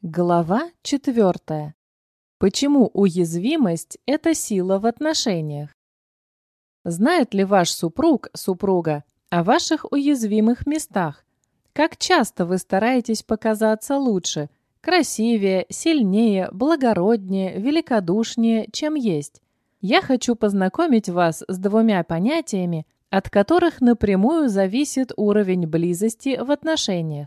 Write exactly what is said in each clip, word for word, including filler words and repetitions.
Глава четвертая. Почему уязвимость– это сила в отношениях? Знает ли ваш супруг, супруга, о ваших уязвимых местах? Как часто вы стараетесь показаться лучше, красивее, сильнее, благороднее, великодушнее, чем есть? Я хочу познакомить вас с двумя понятиями, от которых напрямую зависит уровень близости в отношениях.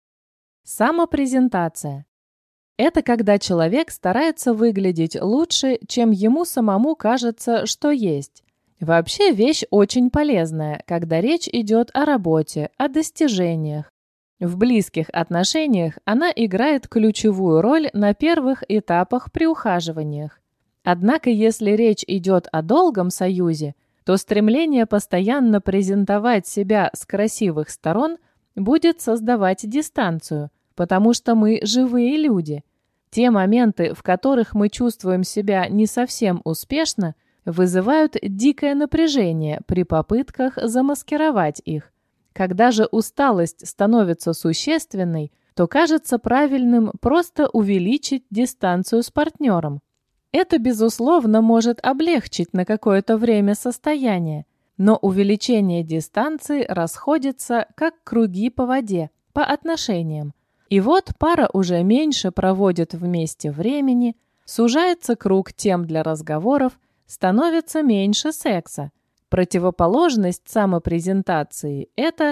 Самопрезентация. Это когда человек старается выглядеть лучше, чем ему самому кажется, что есть. Вообще вещь очень полезная, когда речь идет о работе, о достижениях. В близких отношениях она играет ключевую роль на первых этапах при ухаживаниях. Однако, если речь идет о долгом союзе, то стремление постоянно презентовать себя с красивых сторон будет создавать дистанцию, потому что мы живые люди. Те моменты, в которых мы чувствуем себя не совсем успешно, вызывают дикое напряжение при попытках замаскировать их. Когда же усталость становится существенной, то кажется правильным просто увеличить дистанцию с партнером. Это, безусловно, может облегчить на какое-то время состояние, но увеличение дистанции расходится, как круги по воде, по отношениям. И вот пара уже меньше проводит вместе времени, сужается круг тем для разговоров, становится меньше секса. Противоположность самопрезентации – это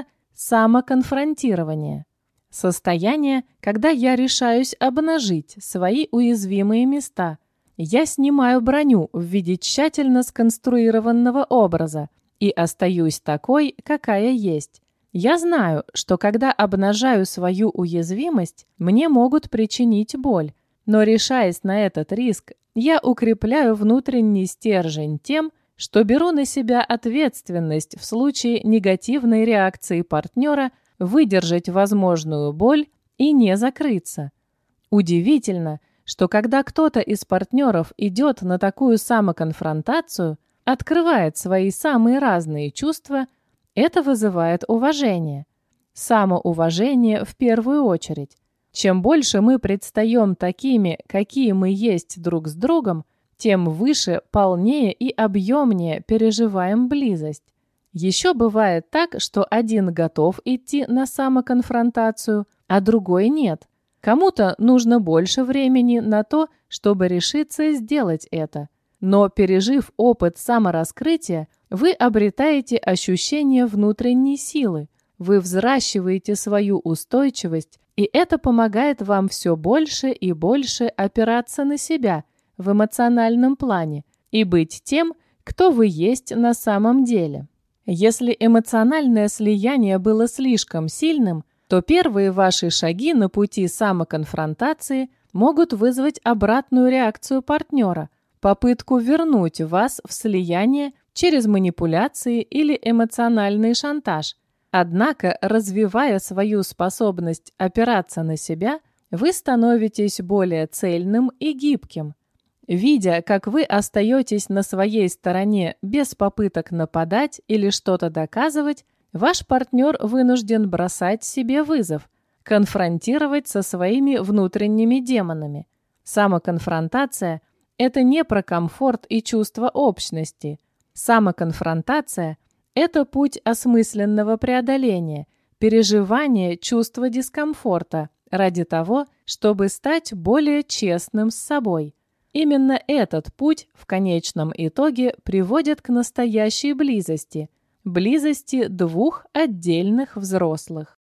самоконфронтирование. Состояние, когда я решаюсь обнажить свои уязвимые места. Я снимаю броню в виде тщательно сконструированного образа и остаюсь такой, какая есть. Я знаю, что когда обнажаю свою уязвимость, мне могут причинить боль, но решаясь на этот риск, я укрепляю внутренний стержень тем, что беру на себя ответственность в случае негативной реакции партнера выдержать возможную боль и не закрыться. Удивительно, что когда кто-то из партнеров идет на такую самоконфронтацию, открывает свои самые разные чувства, это вызывает уважение. Самоуважение в первую очередь. Чем больше мы предстаем такими, какие мы есть друг с другом, тем выше, полнее и объемнее переживаем близость. Еще бывает так, что один готов идти на самоконфронтацию, а другой нет. Кому-то нужно больше времени на то, чтобы решиться сделать это. Но, пережив опыт самораскрытия, вы обретаете ощущение внутренней силы, вы взращиваете свою устойчивость, и это помогает вам все больше и больше опираться на себя в эмоциональном плане и быть тем, кто вы есть на самом деле. Если эмоциональное слияние было слишком сильным, то первые ваши шаги на пути самоконфронтации могут вызвать обратную реакцию партнера, попытку вернуть вас в слияние через манипуляции или эмоциональный шантаж. Однако, развивая свою способность опираться на себя, вы становитесь более цельным и гибким. Видя, как вы остаетесь на своей стороне без попыток нападать или что-то доказывать, ваш партнер вынужден бросать себе вызов, конфронтировать со своими внутренними демонами. Самоконфронтация – это не про комфорт и чувство общности. Самоконфронтация – это путь осмысленного преодоления, переживания чувства дискомфорта ради того, чтобы стать более честным с собой. Именно этот путь в конечном итоге приводит к настоящей близости, близости двух отдельных взрослых.